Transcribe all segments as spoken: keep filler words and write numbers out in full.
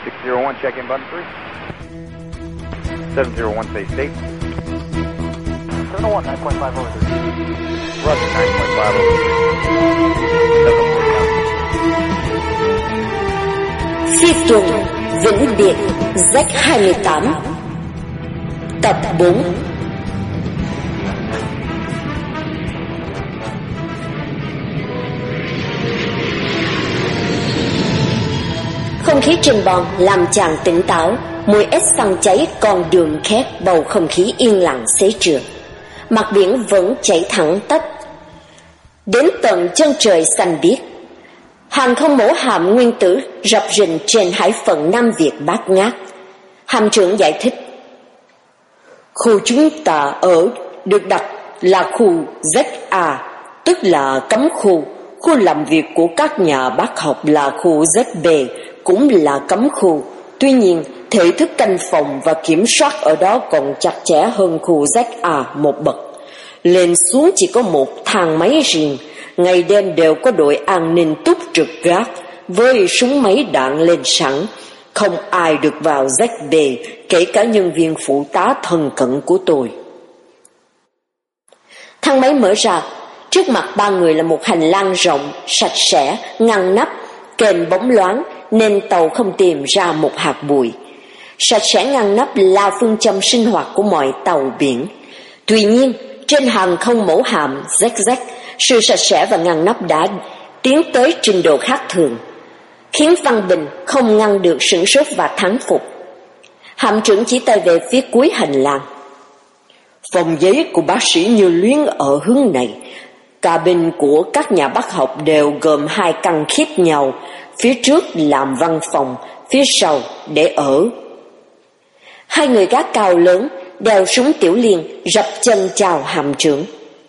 six zero one, check-in button three. seven zero one, say state. seven oh one, nine point five over three. Roger, nine point five over three. Phi tuần vĩnh biệt Z hai mươi tám. Tập bốn. Không khí trên bon làm chàng tỉnh táo. Mùi ếch xăng cháy con đường khét, bầu không khí yên lặng xế trưa. Mặt biển vẫn chảy thẳng tắp đến tận chân trời xanh biếc. Hàng không mẫu hạm nguyên tử rập rình trên hải phận Nam Việt bát ngát. Hạm trưởng giải thích: khu chúng ta ở được đặt là khu Z A, tức là cấm khu. Khu làm việc của các nhà bác học là khu Z B, cũng là cấm khu. Tuy nhiên, thể thức canh phòng và kiểm soát ở đó còn chặt chẽ hơn khu Z A một bậc. Lên xuống chỉ có một thang máy riêng, ngày đêm đều có đội an ninh túc trực gác với súng máy đạn lên sẵn. Không ai được vào Z B, kể cả nhân viên phụ tá thân cận của tôi. Thang máy mở ra, trước mặt ba người là một hành lang rộng, sạch sẽ, ngăn nắp, kềnh bóng loáng nên tàu không tìm ra một hạt bụi. Sạch sẽ ngăn nắp là phương châm sinh hoạt của mọi tàu biển. Tuy nhiên, trên hàng không mẫu hạm Z Z, sự sạch sẽ và ngăn nắp đã tiến tới trình độ khác thường, khiến Văn Bình không ngăn được sửng sốt và thán phục. Hạm trưởng chỉ tay về phía cuối hành lang. Phòng giấy của bác sĩ Như Luyến ở hướng này. Cabin của các nhà bác học đều gồm hai căn khít nhau, phía trước làm văn phòng, phía sau để ở. Hai người gác cao lớn đeo súng tiểu liên rập chân chào hạm trưởng.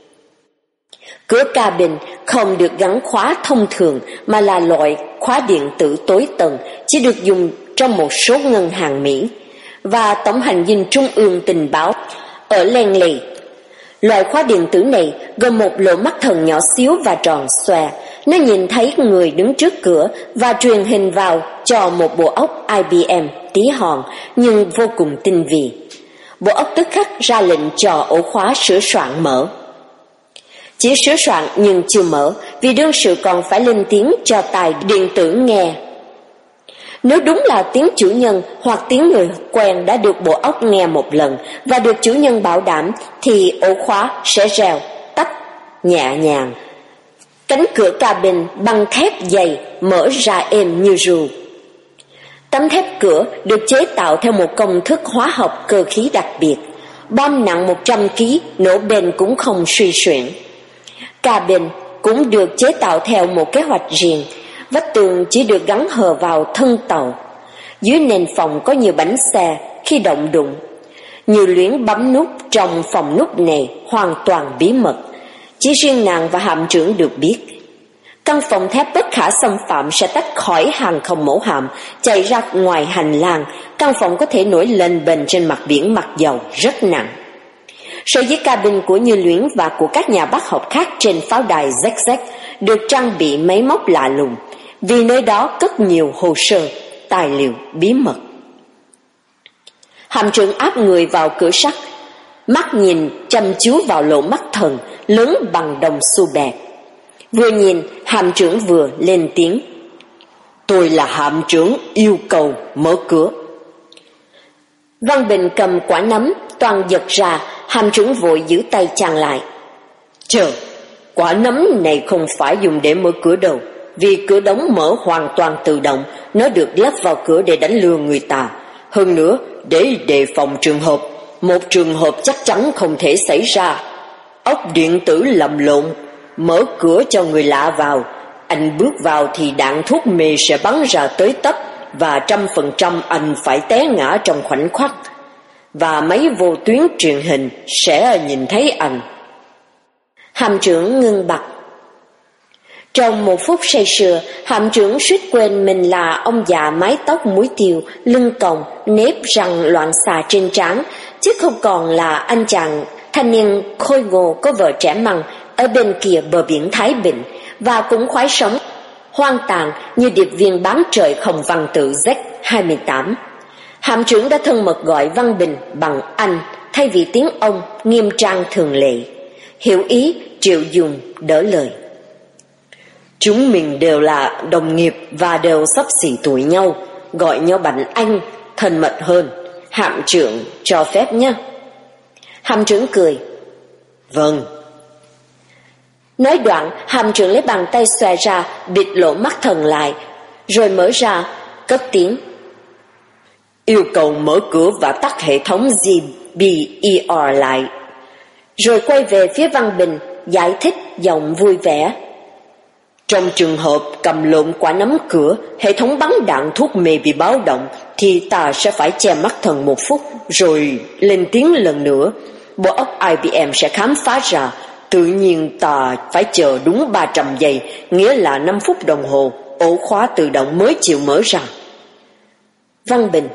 Cửa cabin không được gắn khóa thông thường mà là loại khóa điện tử tối tầng, chỉ được dùng trong một số ngân hàng Mỹ và tổng hành dinh trung ương tình báo ở Langley. Loại khóa điện tử này gồm một lỗ mắt thần nhỏ xíu và tròn xòe. Nó nhìn thấy người đứng trước cửa và truyền hình vào cho một bộ óc I B M tí hon nhưng vô cùng tinh vi. Bộ óc tức khắc ra lệnh cho ổ khóa sửa soạn mở. Chỉ sửa soạn nhưng chưa mở, vì đương sự còn phải lên tiếng cho tài điện tử nghe. Nếu đúng là tiếng chủ nhân hoặc tiếng người quen đã được bộ óc nghe một lần và được chủ nhân bảo đảm, thì ổ khóa sẽ reo tách nhẹ nhàng. Cánh cửa cabin bằng thép dày mở ra êm như ru. Tấm thép cửa được chế tạo theo một công thức hóa học cơ khí đặc biệt. Bom nặng một trăm ki lô gam nổ bền cũng không suy xuyển. Cabin cũng được chế tạo theo một kế hoạch riêng. Vách tường chỉ được gắn hờ vào thân tàu. Dưới nền phòng có nhiều bánh xe khi động đụng. Như Luyến bấm nút trong phòng nút này hoàn toàn bí mật, chỉ riêng nàng và hạm trưởng được biết. Căn phòng thép bất khả xâm phạm sẽ tách khỏi hàng không mẫu hạm, chạy ra ngoài hành lang. Căn phòng có thể nổi lên bềnh trên mặt biển mặc dầu rất nặng. So với cabin của Như Luyến và của các nhà bác học khác trên pháo đài Z Z được trang bị máy móc lạ lùng, vì nơi đó cất nhiều hồ sơ, tài liệu bí mật. Hạm trưởng áp người vào cửa sắt, mắt nhìn chăm chú vào lỗ mắt thần lớn bằng đồng xu bẹt. Vừa nhìn, hạm trưởng vừa lên tiếng: Tôi là hạm trưởng, yêu cầu mở cửa. Văn Bình cầm quả nắm toàn giật ra. Hạm trưởng vội giữ tay chàng lại. Chờ, quả nắm này không phải dùng để mở cửa đâu, vì cửa đóng mở hoàn toàn tự động. Nó được lắp vào cửa để đánh lừa người ta. Hơn nữa, để đề phòng trường hợp, một trường hợp chắc chắn không thể xảy ra. Ốc điện tử lầm lộn, mở cửa cho người lạ vào. Anh bước vào thì đạn thuốc mê sẽ bắn ra tới tấp, và trăm phần trăm anh phải té ngã trong khoảnh khắc. Và máy vô tuyến truyền hình sẽ nhìn thấy anh. Hạm trưởng ngưng bặt. Trong một phút say sưa, hạm trưởng suýt quên mình là ông già mái tóc muối tiêu, lưng còng, nếp răng loạn xà trên trán, chứ không còn là anh chàng thanh niên khôi ngô có vợ trẻ măng ở bên kia bờ biển Thái Bình và cũng khoái sống hoang tàn như điệp viên bán trời không văn tự Z hai mươi tám. Hạm trưởng đã thân mật gọi Văn Bình bằng anh thay vì tiếng ông nghiêm trang thường lệ. Hiểu ý, Triệu Dùng đỡ lời. Chúng mình đều là đồng nghiệp và đều xấp xỉ tuổi nhau, gọi nhau bằng anh thân mật hơn. Hạm trưởng cho phép nhé. Hạm trưởng cười. Vâng. Nói đoạn, hạm trưởng lấy bàn tay xòe ra, bịt lỗ mắt thần lại, rồi mở ra, cất tiếng. Yêu cầu mở cửa và tắt hệ thống G B E R lại. Rồi quay về phía Văn Bình, giải thích giọng vui vẻ. Trong trường hợp cầm lộn quả nắm cửa, hệ thống bắn đạn thuốc mê bị báo động, thì ta sẽ phải che mắt thần một phút, rồi lên tiếng lần nữa. Bộ óc I B M sẽ khám phá ra. Tự nhiên ta phải chờ đúng ba trăm giây, nghĩa là năm phút đồng hồ, ổ khóa tự động mới chịu mở ra. Văn Bình.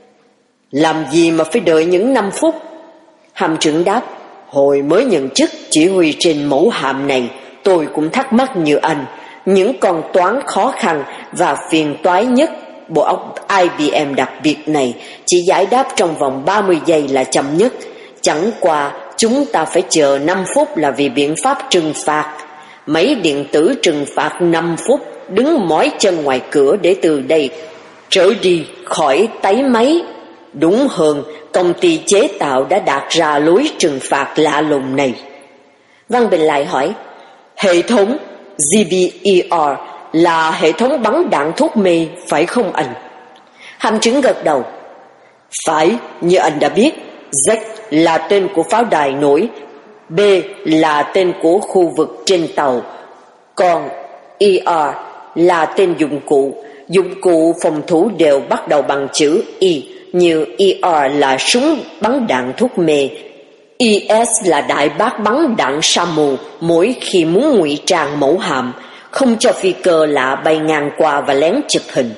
Làm gì mà phải đợi những năm phút? Hạm trưởng đáp. Hồi mới nhận chức chỉ huy trên mẫu hạm này, tôi cũng thắc mắc như anh. Những con toán khó khăn và phiền toái nhất, bộ óc I B M đặc biệt này chỉ giải đáp trong vòng ba mươi giây là chậm nhất. Chẳng qua chúng ta phải chờ năm phút là vì biện pháp trừng phạt. Máy điện tử trừng phạt năm phút, đứng mỏi chân ngoài cửa để từ đây trở đi khỏi tái máy. Đúng hơn, công ty chế tạo đã đặt ra lối trừng phạt lạ lùng này. Văn Bình lại hỏi, hệ thống G B E R là hệ thống bắn đạn thuốc mê phải không anh? Hạm trưởng gật đầu. Phải, như anh đã biết, Z là tên của pháo đài nổi, B là tên của khu vực trên tàu, còn E R là tên dụng cụ. Dụng cụ phòng thủ đều bắt đầu bằng chữ E, như E R là súng bắn đạn thuốc mê, E S là đại bác bắn đạn sa mù mỗi khi muốn ngụy trang mẫu hạm, không cho phi cơ lạ bay ngang qua và lén chụp hình.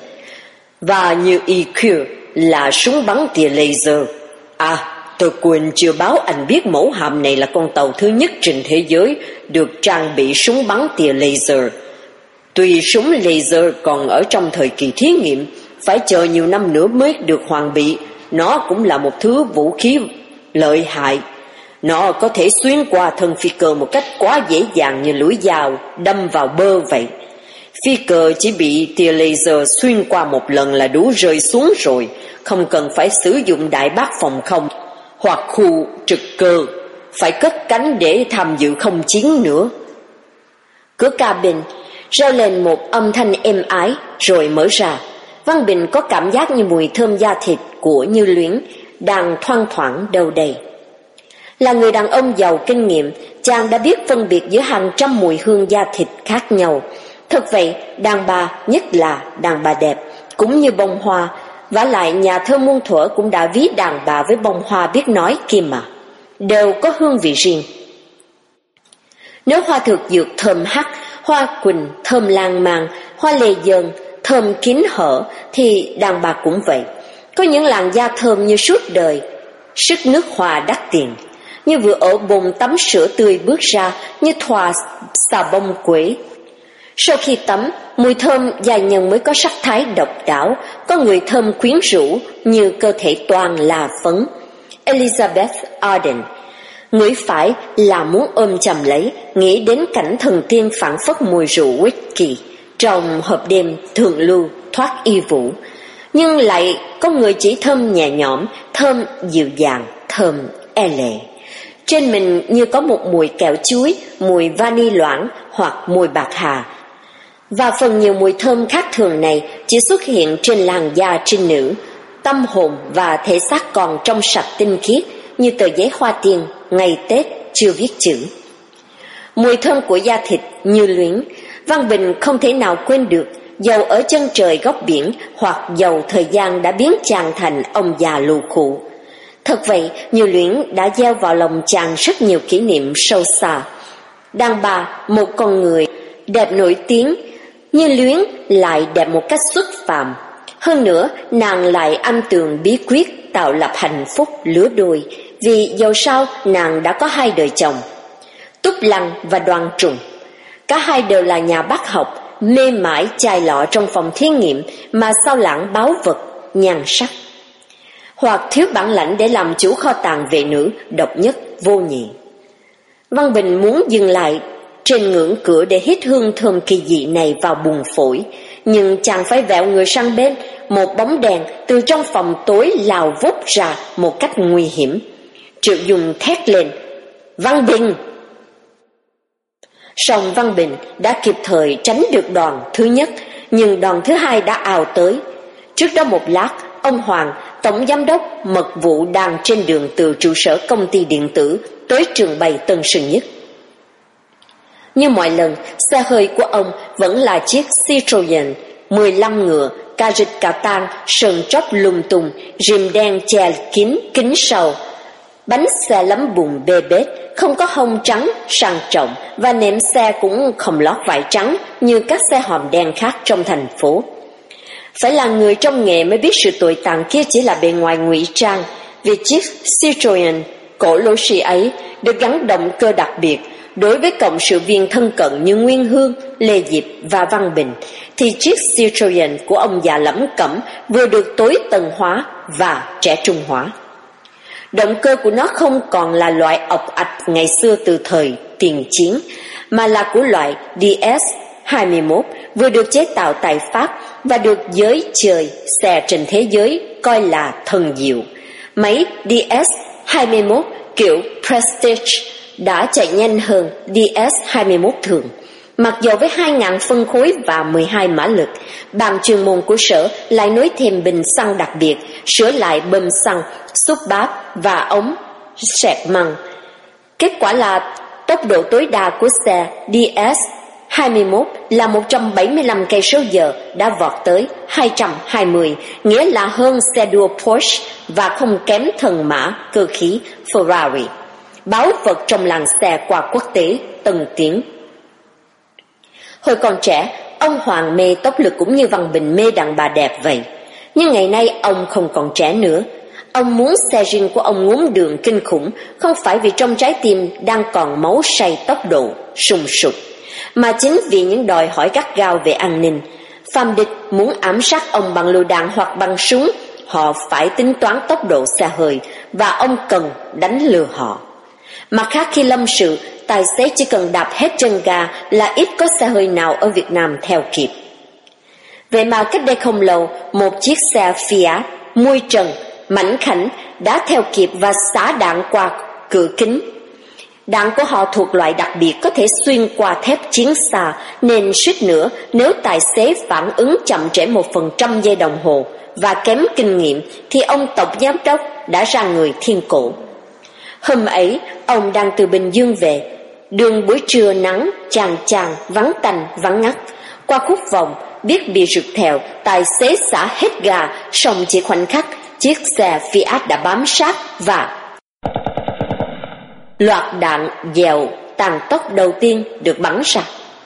Và như E Q là súng bắn tia laser. À, tôi quên chưa báo anh biết mẫu hạm này là con tàu thứ nhất trên thế giới được trang bị súng bắn tia laser. Tuy súng laser còn ở trong thời kỳ thí nghiệm, phải chờ nhiều năm nữa mới được hoàn bị, nó cũng là một thứ vũ khí lợi hại. Nó có thể xuyên qua thân phi cơ một cách quá dễ dàng như lưỡi dao đâm vào bơ vậy. Phi cơ chỉ bị tia laser xuyên qua một lần là đủ rơi xuống rồi, không cần phải sử dụng đại bác phòng không hoặc khu trực cơ, phải cất cánh để tham dự không chiến nữa. Cửa cabin reo lên một âm thanh êm ái rồi mở ra. Văn Bình có cảm giác như mùi thơm da thịt của Như Luyến đang thoang thoảng đâu đây. Là người đàn ông giàu kinh nghiệm, chàng đã biết phân biệt giữa hàng trăm mùi hương da thịt khác nhau. Thật vậy, đàn bà, nhất là đàn bà đẹp, cũng như bông hoa, vả lại nhà thơ muôn thuở cũng đã ví đàn bà với bông hoa biết nói kia mà, đều có hương vị riêng. Nếu hoa thực dược thơm hắc, hoa quỳnh thơm lan man, hoa lê dơn thơm kín hở, thì đàn bà cũng vậy. Có những làn da thơm như suốt đời, sức nước hoa đắt tiền, như vừa ở bồn tắm sữa tươi bước ra, như thoa xà bông quế. Sau khi tắm, mùi thơm giai nhân mới có sắc thái độc đáo, có người thơm quyến rũ như cơ thể toàn là phấn. Elizabeth Arden ngửi phải là muốn ôm chầm lấy, nghĩ đến cảnh thần tiên phảng phất mùi rượu whisky trong hộp đêm thượng lưu thoát y vũ. Nhưng lại có người chỉ thơm nhẹ nhõm, thơm dịu dàng, thơm e lệ. Trên mình như có một mùi kẹo chuối, mùi vani loãng hoặc mùi bạc hà. Và phần nhiều mùi thơm khác thường này chỉ xuất hiện trên làn da trinh nữ. Tâm hồn và thể xác còn trong sạch tinh khiết như tờ giấy hoa tiên ngày Tết chưa viết chữ. Mùi thơm của da thịt Như Luyến, Văn Bình không thể nào quên được, dầu ở chân trời góc biển hoặc dầu thời gian đã biến chàng thành ông già lù khụ. Thật vậy, Như Luyến đã gieo vào lòng chàng rất nhiều kỷ niệm sâu xa. Đàn bà, một con người đẹp nổi tiếng, Như Luyến lại đẹp một cách xuất phàm. Hơn nữa, nàng lại âm tường bí quyết tạo lập hạnh phúc lứa đôi, vì dầu sao nàng đã có hai đời chồng, Túc Lăng và Đoan Trùng. Cả hai đều là nhà bác học, mê mải chai lọ trong phòng thí nghiệm mà sao lãng báu vật, nhan sắc. Hoặc thiếu bản lãnh để làm chủ kho tàng vệ nữ độc nhất vô nhị. Văn Bình muốn dừng lại trên ngưỡng cửa để hít hương thơm kỳ dị này vào buồng phổi, nhưng chàng phải vẹo người sang bên. Một bóng đèn từ trong phòng tối lao vút ra một cách nguy hiểm. Triệu Dung thét lên: Văn Bình! Song Văn Bình đã kịp thời tránh được đòn thứ nhất, nhưng đòn thứ hai đã ào tới. Trước đó một lát, ông Hoàng, tổng giám đốc mật vụ, đang trên đường từ trụ sở công ty điện tử tới trường bày Tân Sơn Nhất. Như mọi lần, xe hơi của ông vẫn là chiếc Citroën mười lăm ngựa, cà rịch cà tang, sườn chóp lung tung, rìm đen che kín kính sau. Bánh xe lấm bùn bê bết, không có hông trắng sang trọng, và nệm xe cũng không lót vải trắng như các xe hòm đen khác trong thành phố. Phải là người trong nghề mới biết sự tồi tàn kia chỉ là bề ngoài ngụy trang, vì chiếc Citroën cổ lỗ xì ấy được gắn động cơ đặc biệt. Đối với cộng sự viên thân cận như Nguyên Hương, Lê Diệp và Văn Bình, thì chiếc Citroën của ông già Lẩm Cẩm vừa được tối tân hóa và trẻ trung hóa. Động cơ của nó không còn là loại ọc ạch ngày xưa từ thời tiền chiến, mà là của loại D S hai mươi mốt, vừa được chế tạo tại Pháp và được giới chơi xe trên thế giới coi là thần diệu. Máy D S hai mươi mốt kiểu Prestige đã chạy nhanh hơn D S hai mươi mốt thường. Mặc dù với hai nghìn phân khối và mười hai mã lực, ban chuyên môn của sở lại nối thêm bình xăng đặc biệt, sửa lại bơm xăng, xúc báp và ống sẹt măng. Kết quả là tốc độ tối đa của xe D S hai mươi mốt là một trăm bảy mươi lăm cây số giờ, đã vọt tới hai trăm hai mươi, nghĩa là hơn xe đua Porsche và không kém thần mã cơ khí Ferrari. Báu vật trong làng xe qua quốc tế tân tiến. Hồi còn trẻ, ông Hoàng mê tốc lực cũng như Văn Bình mê đàn bà đẹp vậy. Nhưng ngày nay ông không còn trẻ nữa. Ông muốn xe riêng của ông ngốn đường kinh khủng, không phải vì trong trái tim đang còn máu say tốc độ sùng sục, mà chính vì những đòi hỏi gắt gao về an ninh. Phàm địch muốn ám sát ông bằng lựu đạn hoặc bằng súng, họ phải tính toán tốc độ xe hơi, và ông cần đánh lừa họ. Mặt khác, khi lâm sự, tài xế chỉ cần đạp hết chân ga là ít có xe hơi nào ở Việt Nam theo kịp. Vậy mà cách đây không lâu, một chiếc xe Fiat mui trần mảnh khảnh đã theo kịp và xả đạn qua cửa kính. Đạn của họ thuộc loại đặc biệt có thể xuyên qua thép chiến xa, nên suýt nữa nếu tài xế phản ứng chậm trễ một phần trăm giây đồng hồ và kém kinh nghiệm thì ông tổng giám đốc đã ra người thiên cổ. Hôm ấy, ông đang từ Bình Dương về. Đường buổi trưa nắng chang chang, vắng tanh vắng ngắt. Qua khúc vòng, biết bị rượt theo, tài xế xả hết ga, song chỉ khoảnh khắc, chiếc xe Fiat đã bám sát và loạt đạn dèo tàn tốc đầu tiên được bắn ra.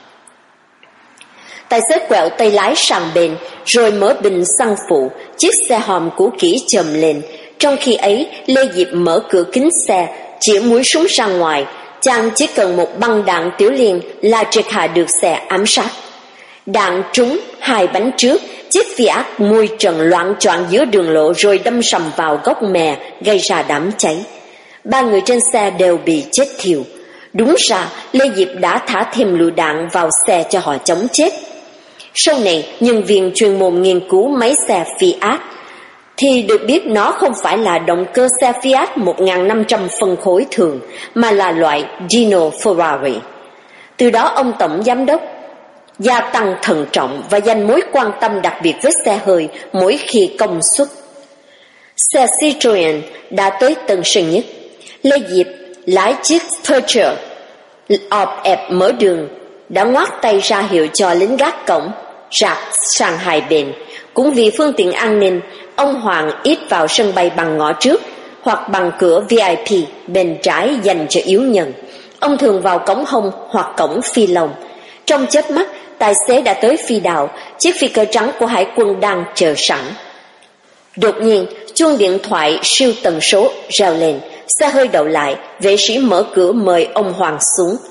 Tài xế quẹo tay lái sang bên, rồi mở bình xăng phụ, chiếc xe hòm cũ kỹ chồm lên. Trong khi ấy, Lê Diệp mở cửa kính xe, chĩa mũi súng ra ngoài. Chàng chỉ cần một băng đạn tiểu liên là triệt hạ được xe ám sát. Đạn trúng hai bánh trước, chiếc Fiat mui trần loạn choạng giữa đường lộ rồi đâm sầm vào gốc mè, gây ra đám cháy. Ba người trên xe đều bị chết thiêu. Đúng ra, Lê Diệp đã thả thêm lựu đạn vào xe cho họ chống chết. Sau này, nhân viên chuyên môn nghiên cứu máy xe Fiat thì được biết nó không phải là động cơ xe Fiat một nghìn năm trăm phân khối thường, mà là loại Gino Ferrari. Từ đó ông tổng giám đốc gia tăng thận trọng và dành mối quan tâm đặc biệt với xe hơi mỗi khi công suất. Xe Citroën đã tới Tân Sơn Nhất. Lê Diệp lái chiếc Peugeot ọp ẹp mở đường, đã ngoác tay ra hiệu cho lính gác cổng rạc sang hai bên. Cũng vì phương tiện an ninh, ông Hoàng ít vào sân bay bằng ngõ trước hoặc bằng cửa V I P bên trái dành cho yếu nhân. Ông thường vào cổng hông hoặc cổng phi lông. Trong chớp mắt, tài xế đã tới phi đạo, chiếc phi cơ trắng của hải quân đang chờ sẵn. Đột nhiên, chuông điện thoại siêu tần số reo lên, xe hơi đậu lại, vệ sĩ mở cửa mời ông Hoàng xuống.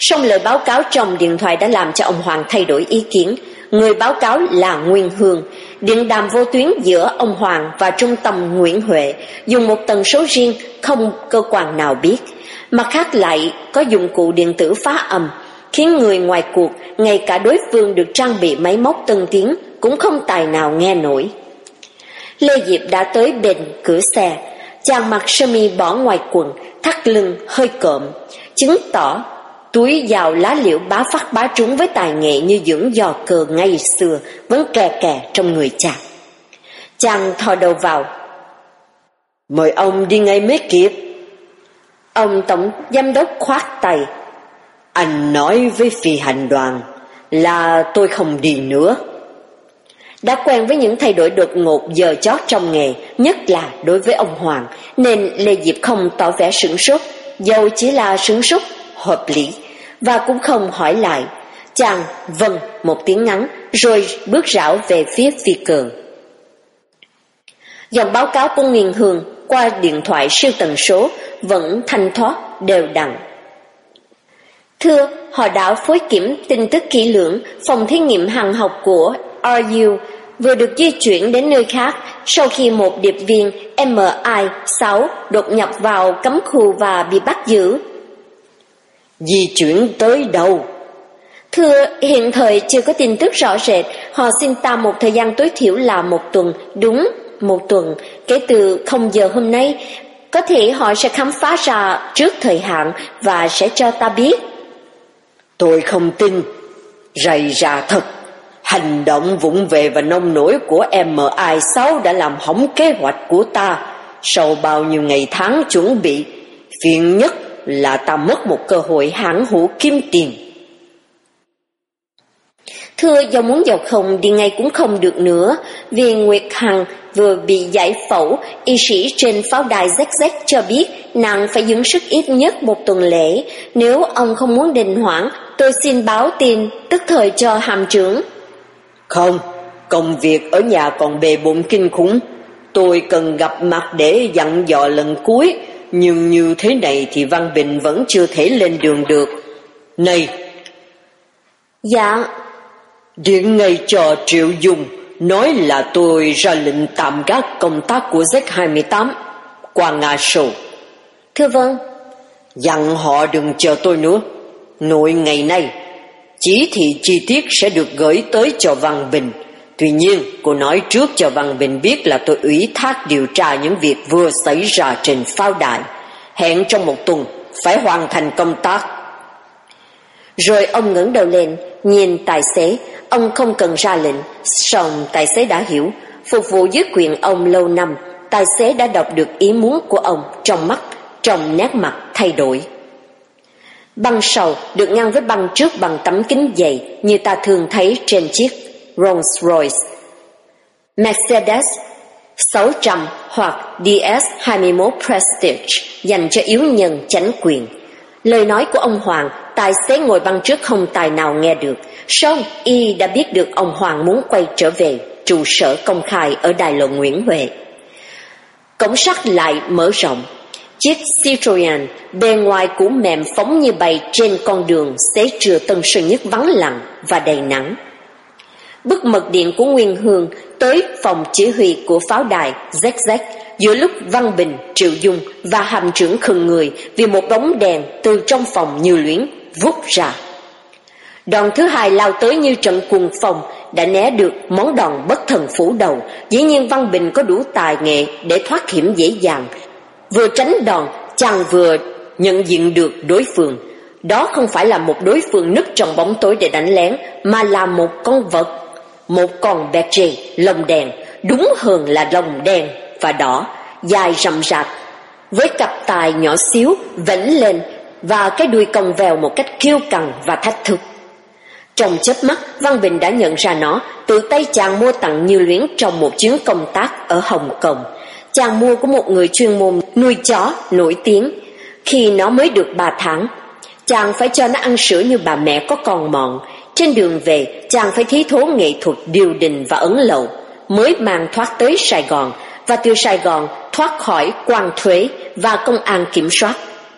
Song lời báo cáo trong điện thoại đã làm cho ông Hoàng thay đổi ý kiến. Người báo cáo là Nguyên Hương. Điện đàm vô tuyến giữa ông Hoàng và trung tâm Nguyễn Huệ dùng một tần số riêng, không cơ quan nào biết. Mặt khác lại có dụng cụ điện tử phá âm, khiến người ngoài cuộc, ngay cả đối phương được trang bị máy móc tân tiến, cũng không tài nào nghe nổi. Lê Diệp đã tới bên cửa xe. Chàng mặc sơ mi bỏ ngoài quần, thắt lưng hơi cộm, chứng tỏ túi dào lá liễu bá phát bá trúng với tài nghệ như dưỡng giò cờ ngày xưa vẫn kè kè trong người chàng. Chàng thò đầu vào. Mời ông đi ngay mới kịp. Ông tổng giám đốc khoát tay. Anh nói với phi hành đoàn là tôi không đi nữa. Đã quen với những thay đổi đột ngột giờ chót trong nghề, nhất là đối với ông Hoàng, nên Lê Diệp không tỏ vẻ sửng sốt, dầu chỉ là sửng sốt hợp lý, và cũng không hỏi lại. Chàng vâng một tiếng ngắn, rồi bước rảo về phía phi cơ. Dòng báo cáo của Nguyên Hương qua điện thoại siêu tần số vẫn thanh thoát đều đặn. Thưa, họ đã phối kiểm tin tức kỹ lưỡng, phòng thí nghiệm hàng học của rờ u vừa được di chuyển đến nơi khác sau khi một điệp viên M I sáu đột nhập vào cấm khu và bị bắt giữ. Di chuyển tới đâu? Thưa, hiện thời chưa có tin tức rõ rệt. Họ xin ta một thời gian tối thiểu là một tuần, đúng một tuần, kể từ không giờ hôm nay. Có thể họ sẽ khám phá ra trước thời hạn và sẽ cho ta biết. Tôi không tin. Rầy rà thật. Hành động vụng về và nông nổi của M I sáu đã làm hỏng kế hoạch của ta. Sau bao nhiêu ngày tháng chuẩn bị, phiền nhất là ta mất một cơ hội hãng hữu kiếm tiền. Thưa, do muốn giàu không đi ngay cũng không được nữa. Vì Nguyệt Hằng vừa bị giải phẫu, y sĩ trên pháo đài Z Z cho biết nàng phải dưỡng sức ít nhất một tuần lễ. Nếu ông không muốn đình hoãn, tôi xin báo tin tức thời cho hàm trưởng. Không, công việc ở nhà còn bề bộn kinh khủng. Tôi cần gặp mặt để dặn dò lần cuối, nhưng như thế này thì Văn Bình vẫn chưa thể lên đường được. Này! Dạ. Điện ngay cho Triệu Dung, nói là tôi ra lệnh tạm gác công tác của Z hai mươi tám qua Nga Sầu. Thưa vâng. Dặn họ đừng chờ tôi nữa. Nội ngày nay, chỉ thị chi tiết sẽ được gửi tới cho Văn Bình. Tuy nhiên, cô nói trước cho Văn Bình biết là tôi ủy thác điều tra những việc vừa xảy ra trên pháo đài. Hẹn trong một tuần phải hoàn thành công tác. Rồi ông ngẩng đầu lên, nhìn tài xế. Ông không cần ra lệnh, song tài xế đã hiểu. Phục vụ dưới quyền ông lâu năm, tài xế đã đọc được ý muốn của ông trong mắt, trong nét mặt thay đổi. Băng sau được ngăn với băng trước bằng tấm kính dày như ta thường thấy trên chiếc Rolls Royce, Mercedes sáu trăm hoặc D S hai mươi mốt Prestige dành cho yếu nhân chánh quyền. Lời nói của ông Hoàng, tài xế ngồi băng trước không tài nào nghe được, song y đã biết được ông Hoàng muốn quay trở về trụ sở công khai ở đài lộ Nguyễn Huệ. Cổng sắt lại mở rộng. Chiếc Citroen bề ngoài cũ mềm phóng như bay trên con đường xế trưa Tân Sơn Nhất vắng lặng và đầy nắng. Bức mật điện của Nguyên Hương tới phòng chỉ huy của pháo đài Z Z giữa lúc Văn Bình, Triệu Dung và hàm trưởng khựng người vì một bóng đèn từ trong phòng như luyến vút ra. Đòn thứ hai lao tới như trận cuồng phong, đã né được món đòn bất thần phủ đầu. Dĩ nhiên Văn Bình có đủ tài nghệ để thoát hiểm dễ dàng. Vừa tránh đòn, chàng vừa nhận diện được đối phương. Đó không phải là một đối phương núp trong bóng tối để đánh lén, mà là một con vật, một con berger lông đen, đúng hơn là lông đen và đỏ, dài rậm rạp, với cặp tai nhỏ xíu vẫy lên và cái đuôi cong vèo một cách kiêu căng và thách thức. Trong chớp mắt, Văn Bình đã nhận ra nó, tự tay chàng mua tặng Như Luyến trong một chuyến công tác ở Hồng Kông. Chàng mua của một người chuyên môn nuôi chó nổi tiếng. Khi nó mới được ba tháng, chàng phải cho nó ăn sữa như bà mẹ có con mọn. Trên đường về, chàng phải thí thố nghệ thuật điều đình và ấn lậu, mới mang thoát tới Sài Gòn, và từ Sài Gòn thoát khỏi quan thuế và công an kiểm soát.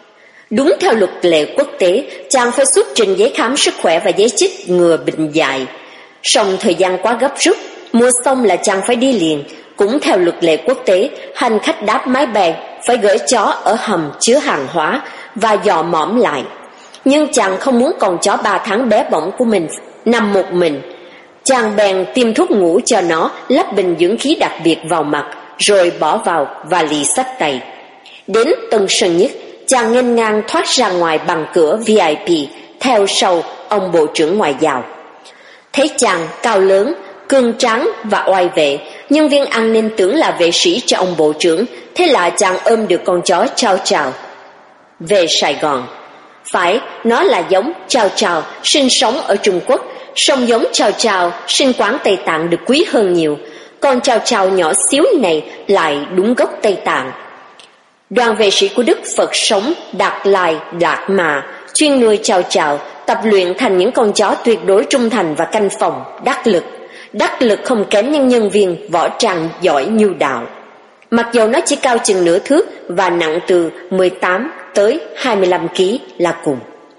Đúng theo luật lệ quốc tế, chàng phải xuất trình giấy khám sức khỏe và giấy chích ngừa bệnh dại. Song thời gian quá gấp rút, mua xong là chàng phải đi liền. Cũng theo luật lệ quốc tế, hành khách đáp máy bay phải gửi chó ở hầm chứa hàng hóa và dò mõm lại. Nhưng chàng không muốn con chó ba tháng bé bỏng của mình nằm một mình. Chàng bèn tiêm thuốc ngủ cho nó, lắp bình dưỡng khí đặc biệt vào mặt, rồi bỏ vào vali xách tay. Đến Tân Sơn Nhất, chàng nghênh ngang thoát ra ngoài bằng cửa vi ai pi, theo sau ông Bộ trưởng Ngoại giao. Thấy chàng cao lớn, cường tráng và oai vệ, nhân viên an ninh tưởng là vệ sĩ cho ông Bộ trưởng, thế là chàng ôm được con chó Chow Chow về Sài Gòn. Phải, nó là giống Chow Chow sinh sống ở Trung Quốc, song giống Chow Chow sinh quán Tây Tạng được quý hơn nhiều. Con Chow Chow nhỏ xíu này lại đúng gốc Tây Tạng. Đoàn vệ sĩ của Đức Phật sống Đạt Lai Đạt Mà chuyên nuôi Chow Chow, tập luyện thành những con chó tuyệt đối trung thành và canh phòng, đắc lực. Đắc lực không kém những nhân viên võ trang giỏi nhu đạo. Mặc dầu nó chỉ cao chừng nửa thước và nặng từ mười tám tới hai mươi lăm ki lô gam là cùng.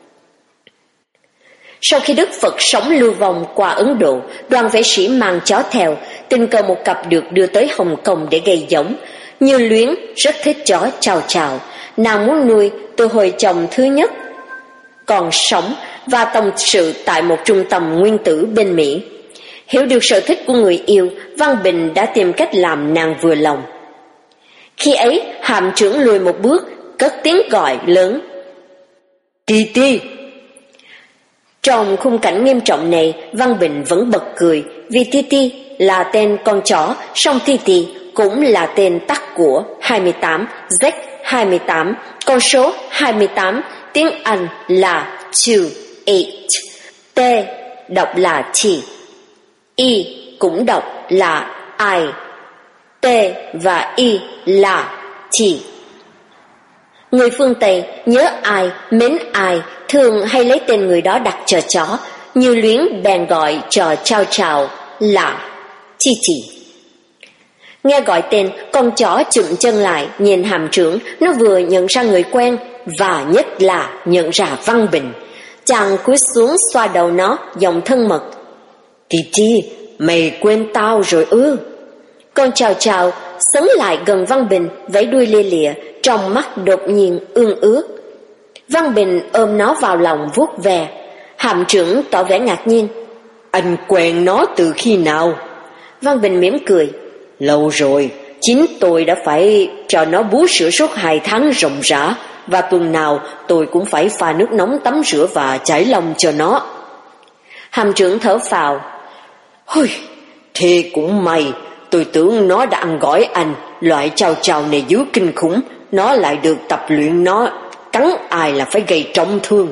Sau khi Đức Phật sống lưu vong qua Ấn Độ, đoàn vệ sĩ mang chó theo, tình cờ một cặp được đưa tới Hồng Kông để gây giống. Như Luyến rất thích chó Chow Chow, nàng muốn nuôi từ hồi chồng thứ nhất còn sống và tâm sự tại một trung tâm nguyên tử bên Mỹ. Hiểu được sở thích của người yêu, Văn Bình đã tìm cách làm nàng vừa lòng. Khi ấy, hàm trưởng lùi một bước, cất tiếng gọi lớn: Ti Ti! Trong khung cảnh nghiêm trọng này, Văn Bình vẫn bật cười, vì Ti Ti là tên con chó, song Ti Ti cũng là tên tắt của hai mươi tám, Z hai mươi tám, con số hai mươi tám, tiếng Anh là two, eight, T đọc là T, I cũng đọc là I, T và I là T. Người phương Tây nhớ ai, mến ai, thường hay lấy tên người đó đặt cho chó, như Luyến bèn gọi cho Chow Chow là Chi Chi. Nghe gọi tên, con chó chụm chân lại, nhìn hàm trưởng, nó vừa nhận ra người quen, và nhất là nhận ra Văn Bình. Chàng cúi xuống xoa đầu nó, giọng thân mật: Ti Ti, mày quên tao rồi ư? Con Chow Chow sấn lại gần Văn Bình, vẫy đuôi lia lịa, trong mắt đột nhiên ương ước. Văn Bình ôm nó vào lòng vuốt ve. Hàm trưởng tỏ vẻ ngạc nhiên: Anh quen nó từ khi nào? Văn Bình mỉm cười: Lâu rồi, chính tôi đã phải cho nó bú sữa suốt hai tháng ròng rã, và tuần nào tôi cũng phải pha nước nóng tắm rửa và chải lông cho nó. Hàm trưởng thở phào: Hôi, thế cũng may, tôi tưởng nó đã ăn gói anh. Loại Chow Chow này dữ kinh khủng, nó lại được tập luyện, nó cắn ai là phải gây trọng thương.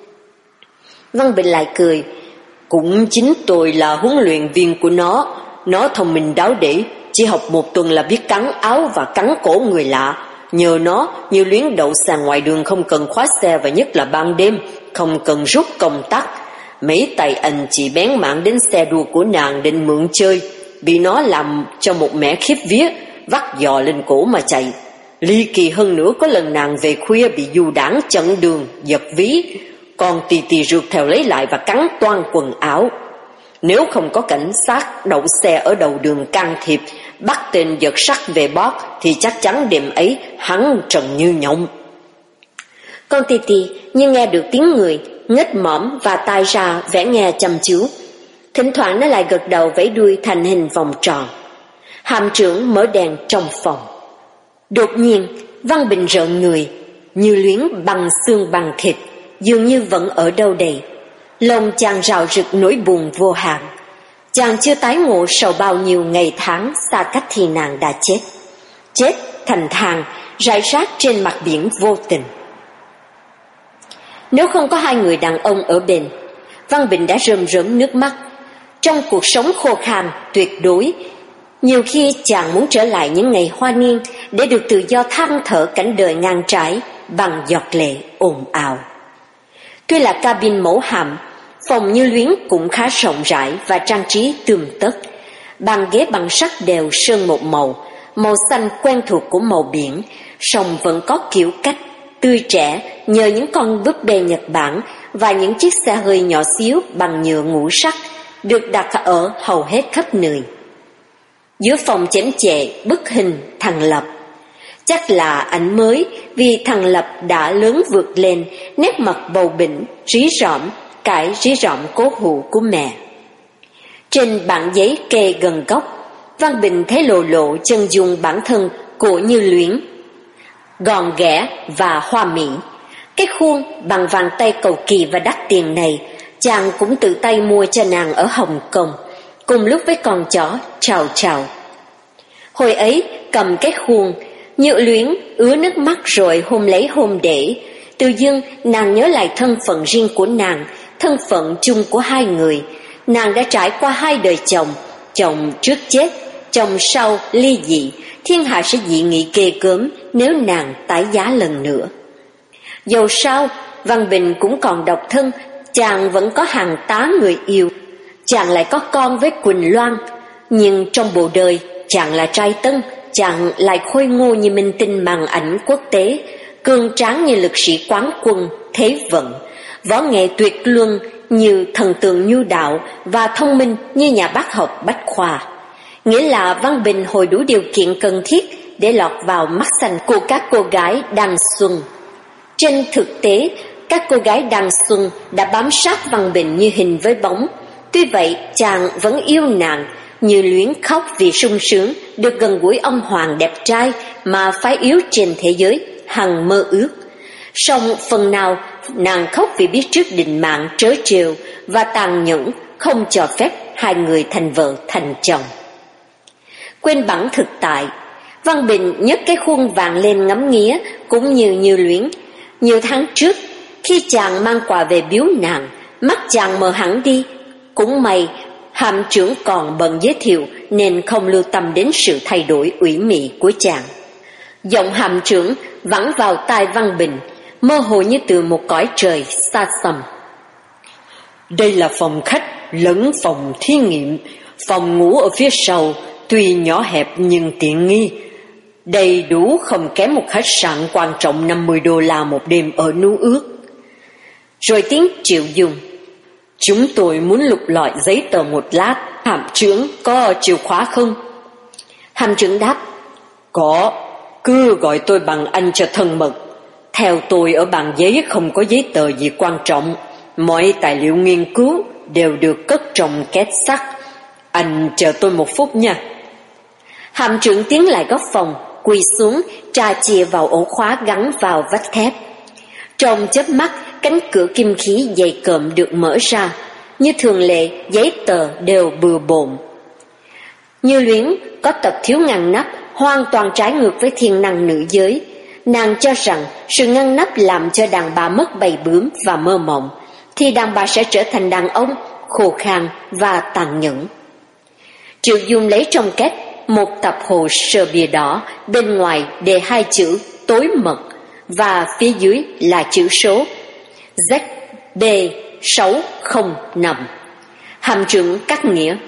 Văn Bình lại cười: Cũng chính tôi là huấn luyện viên của nó. Nó thông minh đáo để, chỉ học một tuần là biết cắn áo và cắn cổ người lạ. Nhờ nó, Như Luyến đậu sàn ngoài đường không cần khóa xe, và nhất là ban đêm, không cần rút công tắc. Mấy tay anh chỉ bén mảng đến xe đua của nàng định mượn chơi, bị nó làm cho một mẻ khiếp vía, vắt giò lên cổ mà chạy. Ly kỳ hơn nữa, có lần nàng về khuya bị du đảng chặn đường, giật ví, còn Tì Tì rượt theo lấy lại và cắn toang quần áo. Nếu không có cảnh sát đậu xe ở đầu đường can thiệp, bắt tên giật sắt về bót, thì chắc chắn đêm ấy hắn trần như nhộng. Con Tì Tì như nghe được tiếng người, ngếch mõm và tai ra vẻ nghe chăm chú. Thỉnh thoảng nó lại gật đầu vẫy đuôi thành hình vòng tròn. Hàm trưởng mở đèn trong phòng. Đột nhiên, Văn Bình rợn người, Như Luyến bằng xương bằng thịt, dường như vẫn ở đâu đây. Lòng chàng rạo rực nỗi buồn vô hạn. Chàng chưa tái ngộ sau bao nhiêu ngày tháng xa cách thì nàng đã chết. Chết thành than, rải rác trên mặt biển vô tình. Nếu không có hai người đàn ông ở bên, Văn Bình đã rơm rớm nước mắt. Trong cuộc sống khô khan tuyệt đối, nhiều khi chàng muốn trở lại những ngày hoa niên để được tự do than thở cảnh đời ngang trái bằng giọt lệ ồn ào. Tuy là cabin mẫu hạm, phòng Như Luyến cũng khá rộng rãi và trang trí tươm tất. Bàn ghế bằng sắt đều sơn một màu, màu xanh quen thuộc của màu biển, song vẫn có kiểu cách tươi trẻ nhờ những con búp bê Nhật Bản và những chiếc xe hơi nhỏ xíu bằng nhựa ngũ sắc được đặt ở hầu hết khắp nơi. Giữa phòng chém chệ bức hình thằng Lập. Chắc là ảnh mới vì thằng Lập đã lớn vượt lên, nét mặt bầu bĩnh, rí rõm, cái rí rõm cố hữu của mẹ. Trên bảng giấy kê gần góc, Văn Bình thấy lộ lộ chân dung bản thân của Như Luyến. Gòn ghẽ và hoa mỹ, cái khuôn bằng vàng tay cầu kỳ và đắt tiền này, chàng cũng tự tay mua cho nàng ở Hồng Kông, cùng lúc với con chó Chào Chào. Hồi ấy cầm cái khuôn, Như Luyến ứa nước mắt rồi hôn lấy hôn để. Tự dưng nàng nhớ lại thân phận riêng của nàng, thân phận chung của hai người. Nàng đã trải qua hai đời chồng, chồng trước chết, chồng sau ly dị. Thiên hạ sẽ dị nghị ghê gớm nếu nàng tái giá lần nữa. Dầu sao, Văn Bình cũng còn độc thân, chàng vẫn có hàng tá người yêu. Chàng lại có con với Quỳnh Loan, nhưng trong bộ đời chàng là trai tân, chàng lại khôi ngô như minh tinh màn ảnh quốc tế, cường tráng như lực sĩ quán quân thế vận, võ nghệ tuyệt luân như thần tượng nhu đạo và thông minh như nhà bác học bách khoa. Nghĩa là Văn Bình hồi đủ điều kiện cần thiết để lọt vào mắt xanh của các cô gái đang xuân. Trên thực tế, các cô gái đang xuân đã bám sát Văn Bình như hình với bóng. Tuy vậy, chàng vẫn yêu nàng. Như Luyến khóc vì sung sướng được gần gũi ông hoàng đẹp trai mà phái yếu trên thế giới hằng mơ ước. Song phần nào nàng khóc vì biết trước định mạng trớ trêu và tàn nhẫn không cho phép hai người thành vợ thành chồng. Quên bẵng thực tại, Văn Bình nhấc cái khuôn vàng lên ngắm nghía cũng như Như Luyến. Nhiều tháng trước, khi chàng mang quà về biếu nàng, mắt chàng mờ hẳn đi. Cũng may hàm trưởng còn bận giới thiệu nên không lưu tâm đến sự thay đổi ủy mị của chàng. Giọng hàm trưởng vẳng vào tai Văn Bình, mơ hồ như từ một cõi trời xa xăm. Đây là phòng khách lẫn phòng thí nghiệm, phòng ngủ ở phía sau tuy nhỏ hẹp nhưng tiện nghi, đầy đủ không kém một khách sạn quan trọng năm mươi đô la một đêm ở Núi Ước. Rồi tiếng Triệu Dung: Chúng tôi muốn lục lọi giấy tờ một lát, hàm trưởng có chìa khóa không? Hàm trưởng đáp: Có, cứ gọi tôi bằng anh cho thân mật. Theo tôi ở bàn giấy không có giấy tờ gì quan trọng, mọi tài liệu nghiên cứu đều được cất trong két sắt. Anh chờ tôi một phút nha. Hàm trưởng tiến lại góc phòng, quỳ xuống, tra chìa vào ổ khóa gắn vào vách thép. Trong chớp mắt, cánh cửa kim khí dày cộm được mở ra. Như thường lệ, giấy tờ đều bừa bộn. Như Luyến có tật thiếu ngăn nắp, hoàn toàn trái ngược với thiên năng nữ giới. Nàng cho rằng sự ngăn nắp làm cho đàn bà mất bầy bướm và mơ mộng, thì đàn bà sẽ trở thành đàn ông khô khan và tàn nhẫn. Triệu Dung lấy trong két một tập hồ sơ bìa đỏ, bên ngoài đề hai chữ tối mật và phía dưới là chữ số Z B sáu không năm. Hàm trưởng cắt nghĩa: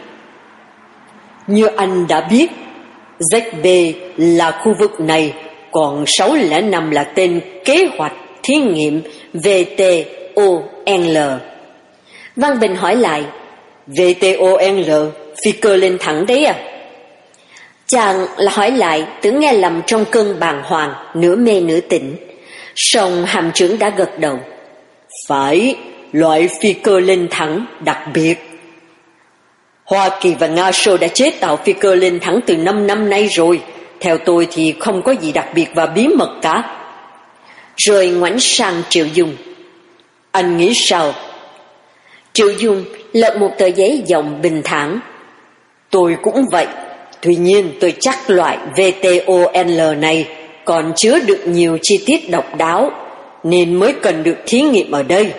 Như anh đã biết, Z B là khu vực này, còn sáu không năm là tên kế hoạch thí nghiệm V T O N L. Văn Bình hỏi lại: V T O N L, phi cơ lên thẳng đấy à? Chàng là hỏi lại, tưởng nghe lầm trong cơn bàng hoàng, nửa mê nửa tỉnh. Song hàm trưởng đã gật đầu: Phải, loại phi cơ lên thẳng đặc biệt. Hoa Kỳ và Nga Xô đã chế tạo phi cơ lên thẳng từ năm năm nay rồi. Theo tôi thì không có gì đặc biệt và bí mật cả. Rồi ngoảnh sang Triệu Dung: Anh nghĩ sao? Triệu Dung lật một tờ giấy giọng bình thản: Tôi cũng vậy. Tuy nhiên tôi chắc loại V T O N L này còn chứa được nhiều chi tiết độc đáo, nên mới cần được thí nghiệm ở đây.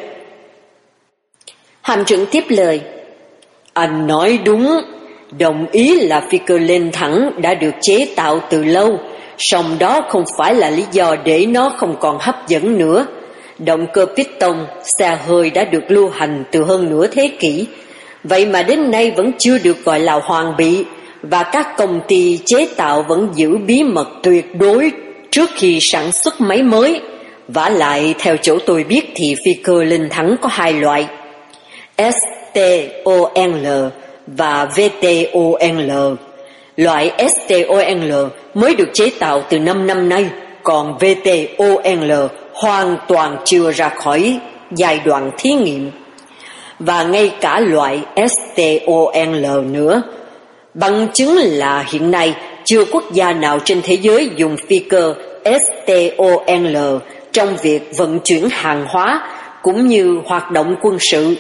Hàm trưởng tiếp lời: Anh nói đúng, đồng ý là phi cơ lên thẳng đã được chế tạo từ lâu, song đó không phải là lý do để nó không còn hấp dẫn nữa. Động cơ piston xe hơi đã được lưu hành từ hơn nửa thế kỷ, vậy mà đến nay vẫn chưa được gọi là hoàn bị, và các công ty chế tạo vẫn giữ bí mật tuyệt đối trước khi sản xuất máy mới. Vả lại theo chỗ tôi biết thì phi cơ linh thắng có hai loại, S T O N L và V T O N L. Loại S T O N L mới được chế tạo từ năm năm nay, còn V T O N L hoàn toàn chưa ra khỏi giai đoạn thí nghiệm. Và ngay cả loại S T O N L nữa. Bằng chứng là hiện nay chưa quốc gia nào trên thế giới dùng phi cơ S T O N L trong việc vận chuyển hàng hóa cũng như hoạt động quân sự.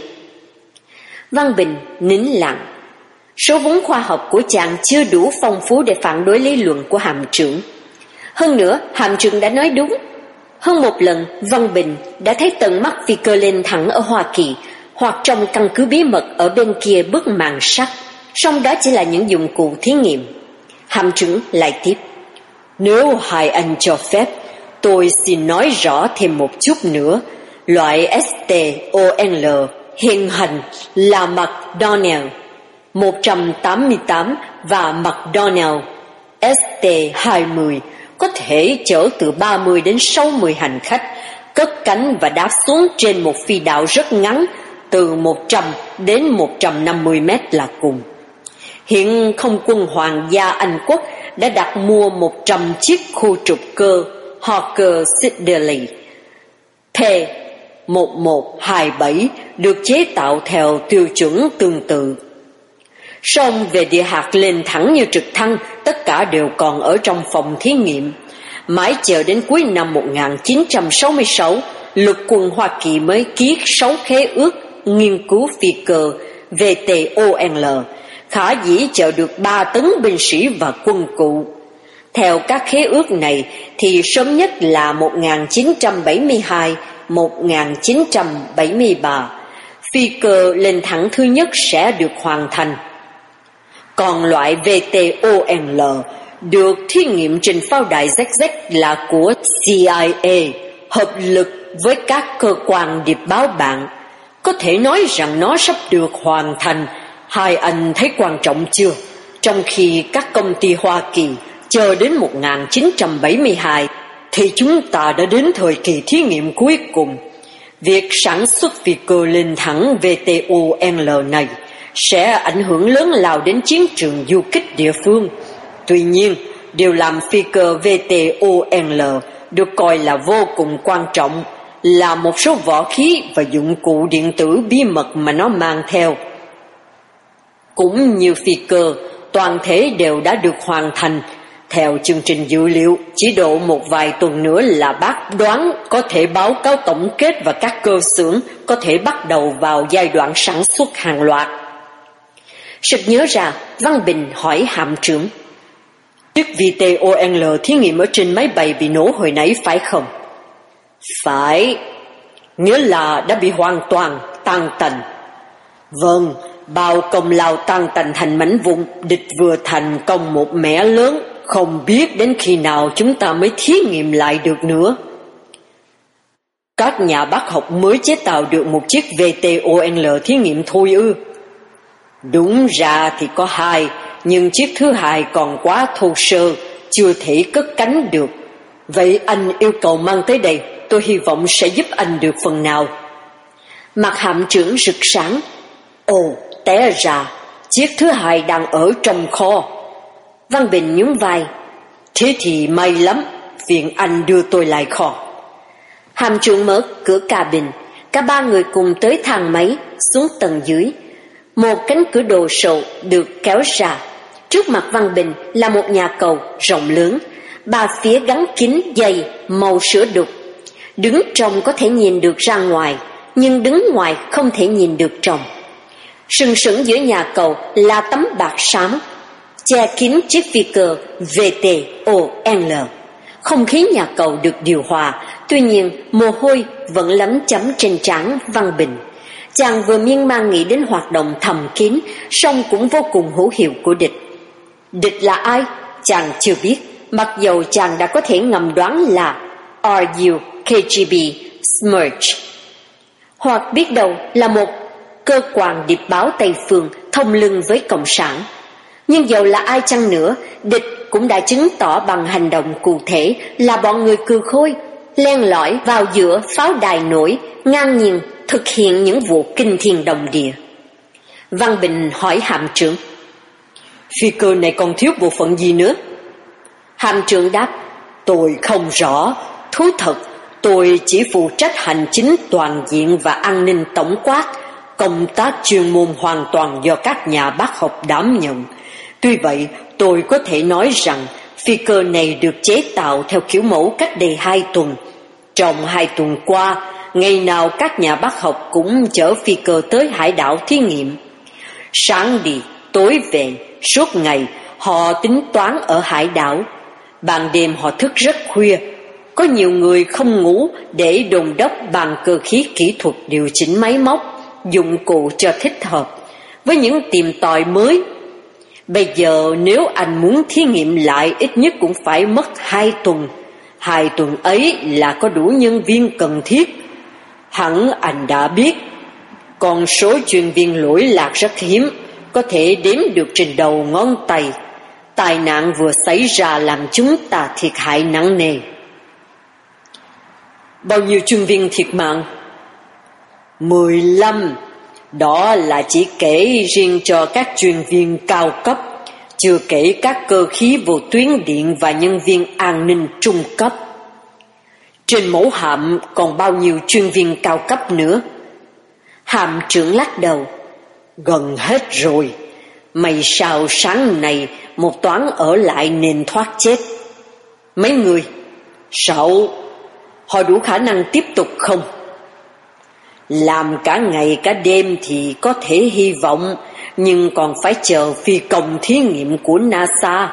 Văn Bình nín lặng. Số vốn khoa học của chàng chưa đủ phong phú để phản đối lý luận của hàm trưởng. Hơn nữa, hàm trưởng đã nói đúng. Hơn một lần, Văn Bình đã thấy tận mắt phi cơ lên thẳng ở Hoa Kỳ hoặc trong căn cứ bí mật ở bên kia bức màn sắt. Song đó chỉ là những dụng cụ thí nghiệm. Hàm trưởng lại tiếp. Nếu hai anh cho phép, tôi xin nói rõ thêm một chút nữa. Loại S T O N L hiện hành là McDonnell một trăm tám mươi tám và McDonnell S T hai mươi có thể chở từ ba mươi đến sáu mươi hành khách, cất cánh và đáp xuống trên một phi đạo rất ngắn, từ một trăm đến một trăm năm mươi mét là cùng. Hiện không quân Hoàng gia Anh Quốc đã đặt mua một trăm chiếc khu trục cơ Hawker Siddeley P một một hai bảy được chế tạo theo tiêu chuẩn tương tự. Song về địa hạt lên thẳng như trực thăng, tất cả đều còn ở trong phòng thí nghiệm. Mãi chờ đến cuối năm một nghìn chín trăm sáu mươi sáu, lục quân Hoa Kỳ mới ký sáu khế ước nghiên cứu phi cơ V T O N L, khả dĩ chở được ba tấn binh sĩ và quân cụ. Theo các khế ước này thì sớm nhất là một nghìn chín trăm bảy mươi hai đến một nghìn chín trăm bảy mươi ba, phi cơ lên thẳng thứ nhất sẽ được hoàn thành. Còn loại V T O N L được thí nghiệm trên pháo đài Z Z là của C I A, hợp lực với các cơ quan điệp báo bạn. Có thể nói rằng nó sắp được hoàn thành. Hai anh thấy quan trọng chưa? Trong khi các công ty Hoa Kỳ chờ đến một nghìn chín trăm bảy mươi hai, thì chúng ta đã đến thời kỳ thí nghiệm cuối cùng. Việc sản xuất phi cơ lên thẳng V T O N L này sẽ ảnh hưởng lớn lao đến chiến trường du kích địa phương. Tuy nhiên, điều làm phi cơ V T O N L được coi là vô cùng quan trọng là một số võ khí và dụng cụ điện tử bí mật mà nó mang theo. Cũng như phi cơ, toàn thể đều đã được hoàn thành. Theo chương trình dữ liệu, chỉ độ một vài tuần nữa là bác đoán có thể báo cáo tổng kết và các cơ xưởng có thể bắt đầu vào giai đoạn sản xuất hàng loạt. Sực nhớ ra, Văn Bình hỏi hạm trưởng. Chiếc V T O N L thí nghiệm ở trên máy bay bị nổ hồi nãy phải không? Phải, nghĩa là đã bị hoàn toàn tan tành. Vâng, bao công lao tan tành thành mảnh vụn, địch vừa thành công một mẻ lớn, không biết đến khi nào chúng ta mới thí nghiệm lại được nữa. Các nhà bác học mới chế tạo được một chiếc V T O N L thí nghiệm thôi ư? Đúng ra thì có hai, nhưng chiếc thứ hai còn quá thô sơ, chưa thể cất cánh được. Vậy anh yêu cầu mang tới đây, tôi hy vọng sẽ giúp anh được phần nào. Mặt hạm trưởng rực sáng. Ồ, té ra, chiếc thứ hai đang ở trong kho. Văn Bình nhún vai. Thế thì may lắm, phiền anh đưa tôi lại kho. Hạm trưởng mở cửa cabin, cả ba người cùng tới thang máy, xuống tầng dưới. Một cánh cửa đồ sộ được kéo ra. Trước mặt Văn Bình là một nhà cầu rộng lớn, ba phía gắn kính dày màu sữa đục. Đứng trong có thể nhìn được ra ngoài, nhưng đứng ngoài không thể nhìn được trong. Sừng sững giữa nhà cầu là tấm bạt xám che kín chiếc phi cơ V T O N L. Không khí nhà cầu được điều hòa, tuy nhiên mồ hôi vẫn lấm chấm trên trán Văn Bình. Chàng vừa miên man nghĩ đến hoạt động thầm kín, song cũng vô cùng hữu hiệu của địch. Địch là ai? Chàng chưa biết, mặc dầu chàng đã có thể ngầm đoán là R U K G B Smerch, hoặc biết đâu là một cơ quan điệp báo Tây phương thông lưng với Cộng sản. Nhưng dầu là ai chăng nữa, địch cũng đã chứng tỏ bằng hành động cụ thể là bọn người cừ khôi, len lỏi vào giữa pháo đài nổi, ngang nhiên thực hiện những vụ kinh thiên động địa. Văn Bình hỏi hạm trưởng: Phi cơ này còn thiếu bộ phận gì nữa? Hạm trưởng đáp: Tôi không rõ. Thú thật, tôi chỉ phụ trách hành chính toàn diện và an ninh tổng quát. Công tác chuyên môn hoàn toàn do các nhà bác học đảm nhận. Tuy vậy, tôi có thể nói rằng phi cơ này được chế tạo theo kiểu mẫu cách đây hai tuần. Trong hai tuần qua, ngày nào các nhà bác học cũng chở phi cơ tới hải đảo thí nghiệm. Sáng đi, tối về, suốt ngày họ tính toán ở hải đảo. Ban đêm họ thức rất khuya. Có nhiều người không ngủ để đôn đốc bằng cơ khí kỹ thuật điều chỉnh máy móc, dụng cụ cho thích hợp với những tìm tòi mới. Bây giờ nếu anh muốn thí nghiệm lại, ít nhất cũng phải mất hai tuần. Hai tuần ấy là có đủ nhân viên cần thiết. Hẳn anh đã biết, con số chuyên viên lỗi lạc rất hiếm, có thể đếm được trên đầu ngón tay. Tai nạn vừa xảy ra làm chúng ta thiệt hại nặng nề. Bao nhiêu chuyên viên thiệt mạng? Mười lăm. Đó là chỉ kể riêng cho các chuyên viên cao cấp, chưa kể các cơ khí vô tuyến điện và nhân viên an ninh trung cấp. Trên mẫu hạm còn bao nhiêu chuyên viên cao cấp nữa? Hạm trưởng lắc đầu: Gần hết rồi. May sao sáng nay một toán ở lại nên thoát chết. Mấy người? Sáu. Họ đủ khả năng tiếp tục không? Làm cả ngày cả đêm thì có thể hy vọng, nhưng còn phải chờ phi công thí nghiệm của NASA.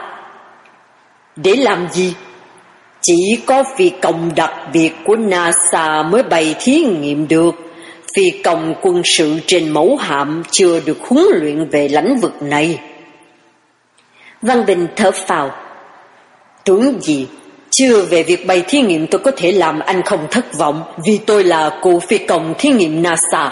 Để làm gì? Chỉ có phi công đặc biệt của NASA mới bay thí nghiệm được. Phi công quân sự trên mẫu hạm chưa được huấn luyện về lĩnh vực này. Văn Bình thở phào: Tưởng gì, chưa về việc bay thí nghiệm tôi có thể làm anh không thất vọng, vì tôi là cựu phi công thí nghiệm NASA.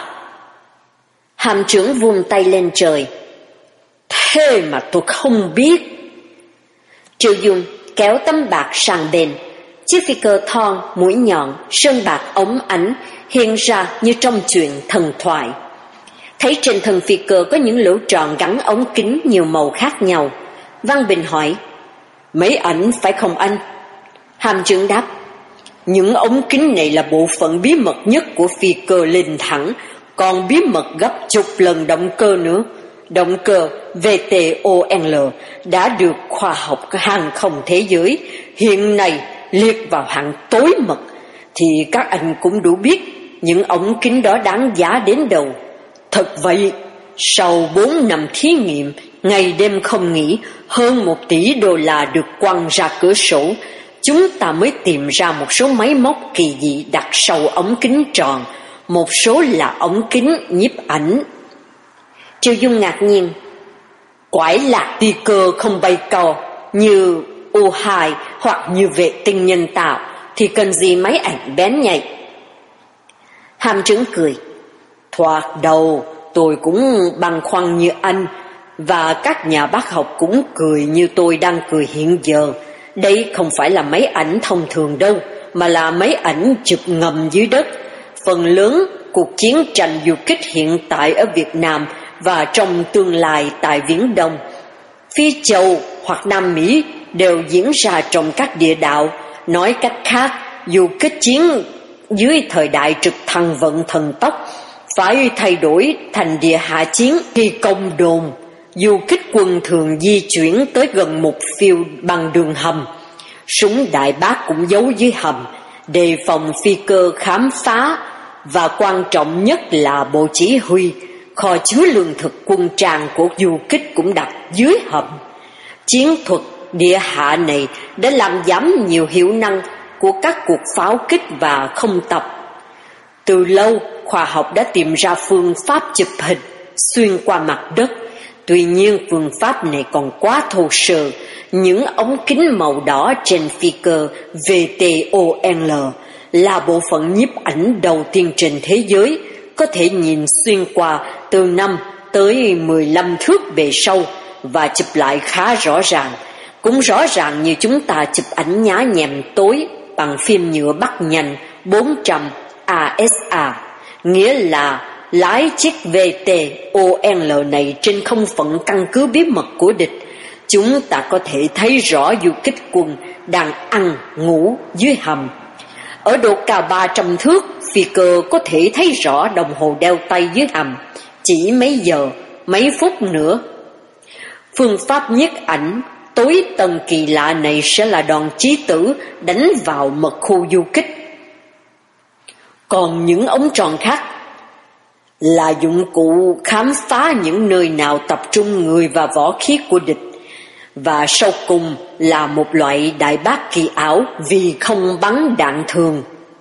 Hạm trưởng vung tay lên trời: Thế mà tôi không biết. Triệu Dung kéo tấm bạc sang bên. Chiếc phi cơ thon, mũi nhọn, sơn bạc ống ánh hiện ra như trong chuyện thần thoại. Thấy trên thân phi cơ có những lỗ tròn gắn ống kính nhiều màu khác nhau, Văn Bình hỏi: Mấy ảnh phải không anh? Hàm trưởng đáp: Những ống kính này là bộ phận bí mật nhất của phi cơ lên thẳng, còn bí mật gấp chục lần động cơ nữa. Động cơ vê tê o lờ đã được khoa học hàng không thế giới hiện nay liệt vào hạng tối mật, thì các anh cũng đủ biết những ống kính đó đáng giá đến đâu. Thật vậy, sau bốn năm thí nghiệm, ngày đêm không nghỉ, hơn một tỷ đô la được quăng ra cửa sổ, chúng ta mới tìm ra một số máy móc kỳ dị đặt sau ống kính tròn, một số là ống kính nhiếp ảnh. Triệu Dung ngạc nhiên: Quái lạc phi cơ không bay cao như U hai hoặc như vệ tinh nhân tạo thì cần gì máy ảnh bén nhạy? Hàm trưởng cười: Thoạt đầu tôi cũng băn khoăn như anh, và các nhà bác học cũng cười như tôi đang cười hiện giờ. Đây không phải là máy ảnh thông thường đâu, mà là máy ảnh chụp ngầm dưới đất. Phần lớn cuộc chiến tranh du kích hiện tại ở Việt Nam và trong tương lai tại Viễn Đông, Phi Châu hoặc Nam Mỹ đều diễn ra trong các địa đạo. Nói cách khác, dù kích chiến dưới thời đại trực thăng vận thần tốc phải thay đổi thành địa hạ chiến thì công đồn. Dù kích quân thường di chuyển tới gần mục tiêu bằng đường hầm, súng đại bác cũng giấu dưới hầm, đề phòng phi cơ khám phá, và quan trọng nhất là bộ chỉ huy, kho chứa lương thực quân trang của du kích cũng đặt dưới hầm. Chiến thuật địa hạ này đã làm giảm nhiều hiệu năng của các cuộc pháo kích và không tập. Từ lâu, khoa học đã tìm ra phương pháp chụp hình xuyên qua mặt đất. Tuy nhiên, phương pháp này còn quá thô sơ. Những ống kính màu đỏ trên phi cơ vê tê o lờ là bộ phận nhiếp ảnh đầu tiên trên thế giới, có thể nhìn xuyên qua từ năm tới mười lăm thước bề sâu và chụp lại khá rõ ràng. Cũng rõ ràng như chúng ta chụp ảnh nhá nhèm tối. bằng phim nhựa bắt nhanh bốn trăm A S A, nghĩa là lái chiếc V T O L này trên không phận căn cứ bí mật của địch. Chúng ta có thể thấy rõ du kích quân đang ăn, ngủ dưới hầm. Ở độ cao ba trăm thước, phi cơ có thể thấy rõ đồng hồ đeo tay dưới hầm, chỉ mấy giờ, mấy phút nữa. Phương pháp nhiếp ảnh tối tân kỳ lạ này sẽ là đòn chí tử đánh vào mật khu du kích. Còn những ống tròn khác là dụng cụ khám phá những nơi nào tập trung người và võ khí của địch. Và sau cùng là một loại đại bác kỳ ảo vì không bắn đạn thường.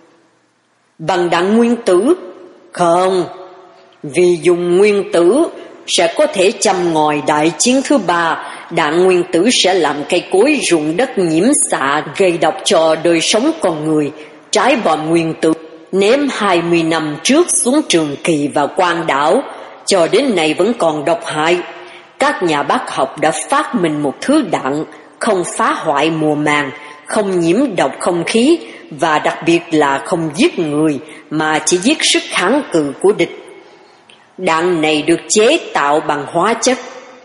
Bằng đạn nguyên tử? Không, vì dùng nguyên tử sẽ có thể châm ngòi đại chiến thứ ba. Đạn nguyên tử sẽ làm cây cối ruộng đất nhiễm xạ, gây độc cho đời sống con người. Trái bom nguyên tử ném hai mươi năm trước xuống Trường Kỳ và Quang Đảo, cho đến nay vẫn còn độc hại. Các nhà bác học đã phát minh một thứ đạn không phá hoại mùa màng, không nhiễm độc không khí và đặc biệt là không giết người mà chỉ giết sức kháng cự của địch. Đạn này được chế tạo bằng hóa chất.